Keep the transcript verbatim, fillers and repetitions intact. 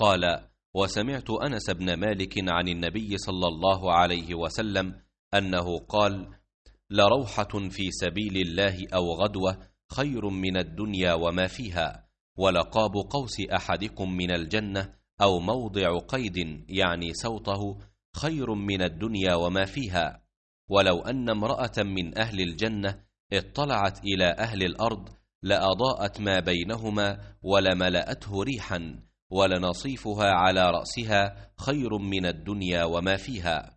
قال: وسمعت أنس بن مالك عن النبي صلى الله عليه وسلم أنه قال: لروحة في سبيل الله أو غدوة خير من الدنيا وما فيها، ولقاب قوس أحدكم من الجنة أو موضع قيد يعني سوطه خير من الدنيا وما فيها. ولو أن امرأة من أهل الجنة اطلعت إلى أهل الأرض لأضاءت ما بينهما ولملأته ريحا، ولنصيفها على رأسها خير من الدنيا وما فيها.